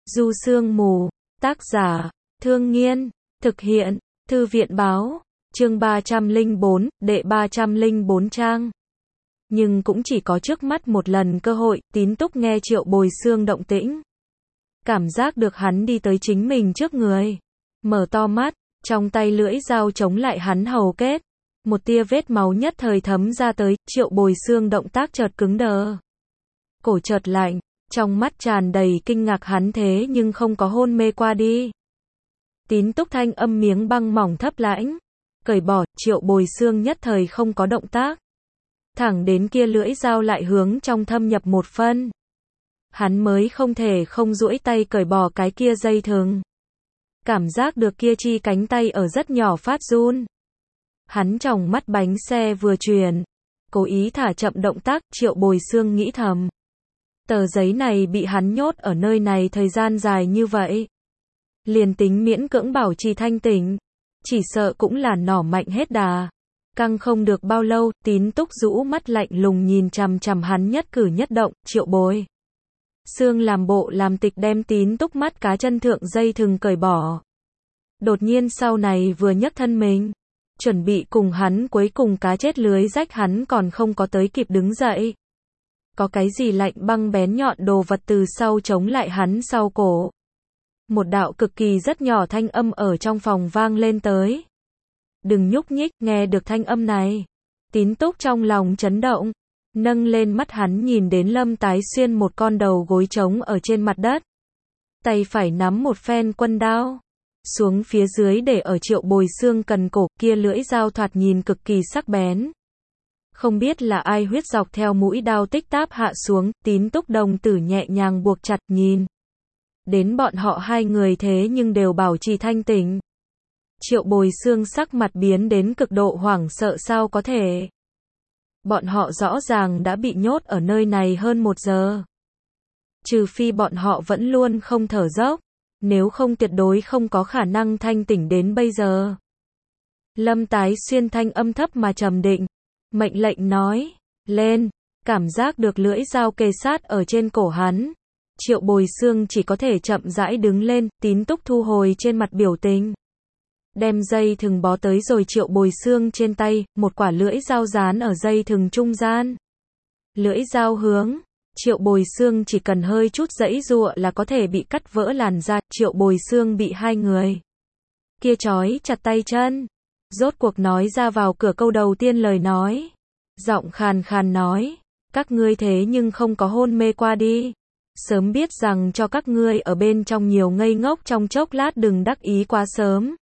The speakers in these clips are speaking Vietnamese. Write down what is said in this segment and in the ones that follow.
Du Sương Mù, tác giả, Thương Nghiên, thực hiện, Thư viện Báo, chương 304, đệ 304 trang. Nhưng cũng chỉ có trước mắt một lần cơ hội, Tín Túc nghe Triệu Bồi Xương động tĩnh. Cảm giác được hắn đi tới chính mình trước người. Mở to mắt, trong tay lưỡi dao chống lại hắn hầu kết. Một tia vết máu nhất thời thấm ra tới, Triệu Bồi Xương động tác chợt cứng đờ. Cổ chợt lạnh, trong mắt tràn đầy kinh ngạc, hắn thế nhưng không có hôn mê qua đi. Tín Túc thanh âm miếng băng mỏng thấp lãnh. Cởi bỏ, Triệu Bồi Xương nhất thời không có động tác. Thẳng đến kia lưỡi dao lại hướng trong thâm nhập một phân. Hắn mới không thể không duỗi tay cởi bỏ cái kia dây thừng. Cảm giác được kia chi cánh tay ở rất nhỏ phát run. Hắn tròng mắt bánh xe vừa chuyển. Cố ý thả chậm động tác, Triệu Bồi Xương nghĩ thầm. Tờ giấy này bị hắn nhốt ở nơi này thời gian dài như vậy. Liền tính miễn cưỡng bảo trì thanh tỉnh. Chỉ sợ cũng là nỏ mạnh hết đà. Căng không được bao lâu, Tín Túc rũ mắt lạnh lùng nhìn chằm chằm hắn nhất cử nhất động, Triệu Bồi Xương làm bộ làm tịch đem Tín Túc mắt cá chân thượng dây thừng cởi bỏ. Đột nhiên sau này vừa nhấc thân mình, chuẩn bị cùng hắn cuối cùng cá chết lưới rách, hắn còn không có tới kịp đứng dậy. Có cái gì lạnh băng bén nhọn đồ vật từ sau chống lại hắn sau cổ. Một đạo cực kỳ rất nhỏ thanh âm ở trong phòng vang lên tới. Đừng nhúc nhích, nghe được thanh âm này. Tín Túc trong lòng chấn động. Nâng lên mắt hắn nhìn đến Lâm Tái Xuyên một con đầu gối trống ở trên mặt đất. Tay phải nắm một phen quân đao. Xuống phía dưới để ở Triệu Bồi Xương cần cổ, kia lưỡi dao thoạt nhìn cực kỳ sắc bén. Không biết là ai huyết dọc theo mũi đao tích táp hạ xuống, Tín Túc đồng tử nhẹ nhàng buộc chặt nhìn. Đến bọn họ hai người thế nhưng đều bảo trì thanh tỉnh. Triệu Bồi Xương sắc mặt biến đến cực độ hoảng sợ, sao có thể. Bọn họ rõ ràng đã bị nhốt ở nơi này hơn 1 giờ. Trừ phi bọn họ vẫn luôn không thở dốc. Nếu không tuyệt đối không có khả năng thanh tỉnh đến bây giờ. Lâm Tái Xuyên thanh âm thấp mà trầm định. Mệnh lệnh nói. Lên. Cảm giác được lưỡi dao kề sát ở trên cổ hắn. Triệu Bồi Xương chỉ có thể chậm rãi đứng lên. Tín Túc thu hồi trên mặt biểu tình. Đem dây thừng bó tới rồi Triệu Bồi Xương trên tay. Một quả lưỡi dao dán ở dây thừng trung gian. Lưỡi dao hướng. Triệu Bồi Xương chỉ cần hơi chút giãy giụa là có thể bị cắt vỡ làn da. Triệu Bồi Xương bị hai người kia trói chặt tay chân. Rốt cuộc nói ra vào cửa câu đầu tiên lời nói. Giọng khàn khàn nói. Các ngươi thế nhưng không có hôn mê qua đi. Sớm biết rằng cho các ngươi ở bên trong nhiều ngây ngốc trong chốc lát, đừng đắc ý quá sớm.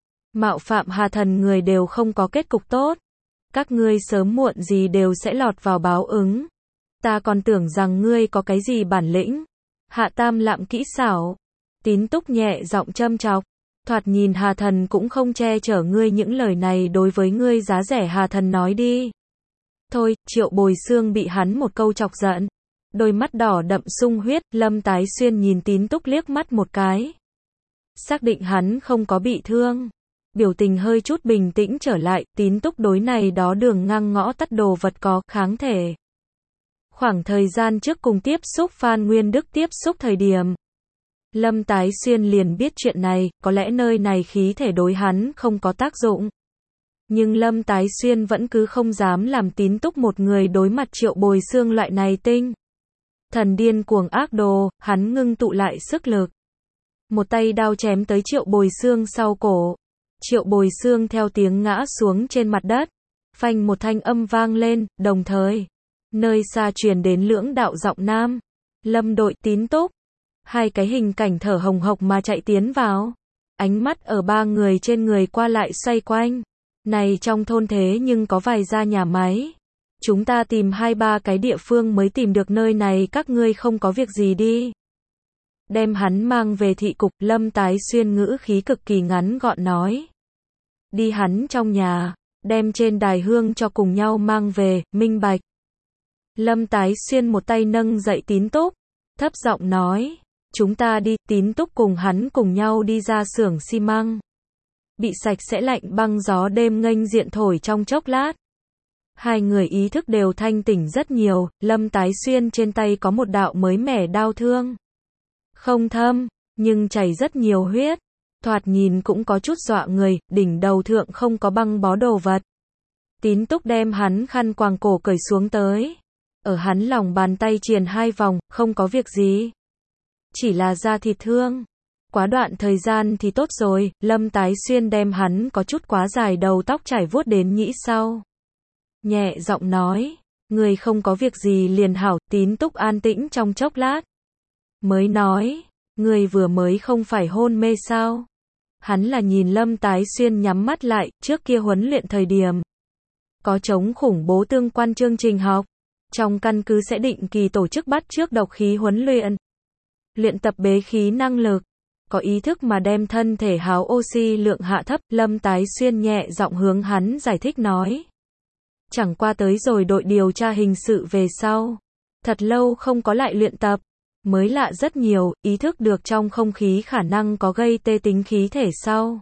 Mạo phạm Hà Thần người đều không có kết cục tốt. Các ngươi sớm muộn gì đều sẽ lọt vào báo ứng. Ta còn tưởng rằng ngươi có cái gì bản lĩnh. Hạ Tam Lạm kỹ xảo. Tín Túc nhẹ giọng châm chọc. Thoạt nhìn Hà Thần cũng không che chở ngươi, những lời này đối với ngươi giá rẻ Hà Thần nói đi. Thôi, Triệu Bồi Xương bị hắn một câu chọc giận. Đôi mắt đỏ đậm sung huyết, Lâm Tái Xuyên nhìn Tín Túc liếc mắt một cái. Xác định hắn không có bị thương. Biểu tình hơi chút bình tĩnh trở lại, Tín Túc đối này đó đường ngang ngõ tắt đồ vật có kháng thể. Khoảng thời gian trước cùng tiếp xúc Phan Nguyên Đức tiếp xúc thời điểm. Lâm Tái Xuyên liền biết chuyện này, có lẽ nơi này khí thể đối hắn không có tác dụng. Nhưng Lâm Tái Xuyên vẫn cứ không dám làm Tín Túc một người đối mặt Triệu Bồi Xương loại này tinh thần điên cuồng ác đồ, hắn ngưng tụ lại sức lực. Một tay đao chém tới Triệu Bồi Xương sau cổ. Triệu Bồi Xương theo tiếng ngã xuống trên mặt đất. Phanh một thanh âm vang lên, đồng thời nơi xa truyền đến lưỡng đạo giọng nam. Lâm đội, Tín Túc. Hai cái hình cảnh thở hồng hộc mà chạy tiến vào. Ánh mắt ở ba người trên người qua lại xoay quanh. Này trong thôn thế nhưng có vài gia nhà máy. Chúng ta tìm 2-3 cái địa phương mới tìm được nơi này, các ngươi không có việc gì đi. Đem hắn mang về thị cục, Lâm Tái Xuyên ngữ khí cực kỳ ngắn gọn nói. Đi hắn trong nhà, đem trên đài hương cho cùng nhau mang về, minh bạch. Lâm Tái Xuyên một tay nâng dậy Tín Túc, thấp giọng nói. Chúng ta đi. Tín Túc cùng hắn cùng nhau đi ra xưởng xi măng. Bị sạch sẽ lạnh băng gió đêm nghênh diện thổi trong chốc lát. Hai người ý thức đều thanh tỉnh rất nhiều. Lâm Tái Xuyên trên tay có một đạo mới mẻ đao thương. không thâm, nhưng chảy rất nhiều huyết. Thoạt nhìn cũng có chút dọa người, đỉnh đầu thượng không có băng bó đồ vật. Tín Túc đem hắn khăn quàng cổ cởi xuống tới. Ở hắn lòng bàn tay triền 2 vòng, không có việc gì. Chỉ là da thịt thương. Quá đoạn thời gian thì tốt rồi, Lâm Tái Xuyên đem hắn có chút quá dài đầu tóc trải vuốt đến nhĩ sau. Nhẹ giọng nói, người không có việc gì liền hảo. Tín Túc an tĩnh trong chốc lát. Mới nói, người vừa mới không phải hôn mê sao? Hắn là nhìn Lâm Tái Xuyên nhắm mắt lại, trước kia huấn luyện thời điểm. Có chống khủng bố tương quan chương trình học. Trong căn cứ sẽ định kỳ tổ chức bắt chước độc khí huấn luyện. Luyện tập bế khí năng lực. Có ý thức mà đem thân thể háo oxy lượng hạ thấp. Lâm Tái Xuyên nhẹ giọng hướng hắn giải thích nói. Chẳng qua tới rồi đội điều tra hình sự về sau. Thật lâu không có lại luyện tập. Mới lạ rất nhiều, ý thức được trong không khí khả năng có gây tê tính khí thể sau.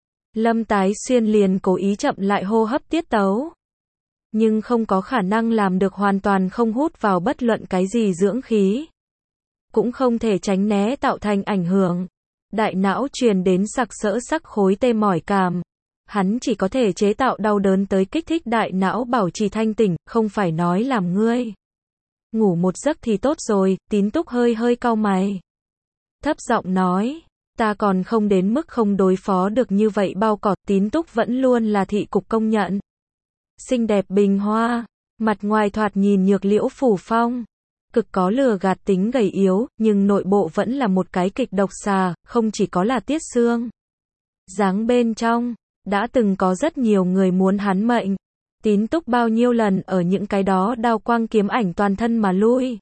Lâm Tái Xuyên liền cố ý chậm lại hô hấp tiết tấu. Nhưng không có khả năng làm được hoàn toàn không hút vào bất luận cái gì dưỡng khí. Cũng không thể tránh né tạo thành ảnh hưởng. Đại não truyền đến sặc sỡ sắc khối tê mỏi cảm. Hắn chỉ có thể chế tạo đau đớn tới kích thích đại não bảo trì thanh tỉnh, không phải nói làm ngươi. Ngủ một giấc thì tốt rồi. Tín Túc hơi hơi cau mày. Thấp giọng nói, ta còn không đến mức không đối phó được như vậy bao cỏ. Tín Túc vẫn luôn là thị cục công nhận. Xinh đẹp bình hoa, mặt ngoài thoạt nhìn nhược liễu phủ phong. Cực có lừa gạt tính gầy yếu, nhưng nội bộ vẫn là một cái kịch độc xà, không chỉ có là tiết xương. Dáng bên trong, đã từng có rất nhiều người muốn hắn mệnh. Tín Túc bao nhiêu lần ở những cái đó đao quang kiếm ảnh toàn thân mà lui.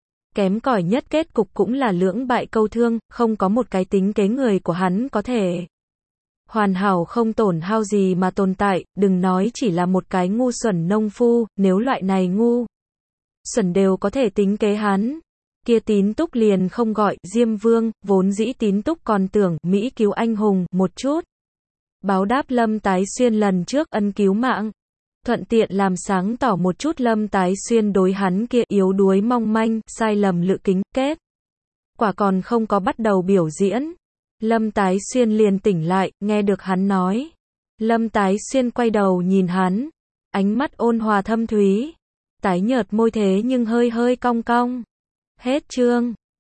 Kém cỏi nhất kết cục cũng là lưỡng bại câu thương, không có một cái tính kế người của hắn có thể hoàn hảo không tổn hao gì mà tồn tại, đừng nói chỉ là một cái ngu xuẩn nông phu, nếu loại này ngu xuẩn đều có thể tính kế hắn. Kia Tín Túc liền không gọi Diêm Vương, vốn dĩ Tín Túc còn tưởng Mỹ cứu anh hùng một chút. Báo đáp Lâm Tái Xuyên lần trước ân cứu mạng. Thuận tiện làm sáng tỏ một chút Lâm Tái Xuyên đối hắn kia yếu đuối mong manh, sai lầm lự kính, kết. Quả còn không có bắt đầu biểu diễn. Lâm Tái Xuyên liền tỉnh lại, nghe được hắn nói. Lâm Tái Xuyên quay đầu nhìn hắn. Ánh mắt ôn hòa thâm thúy. Tái nhợt môi thế nhưng hơi hơi cong cong. Hết chương.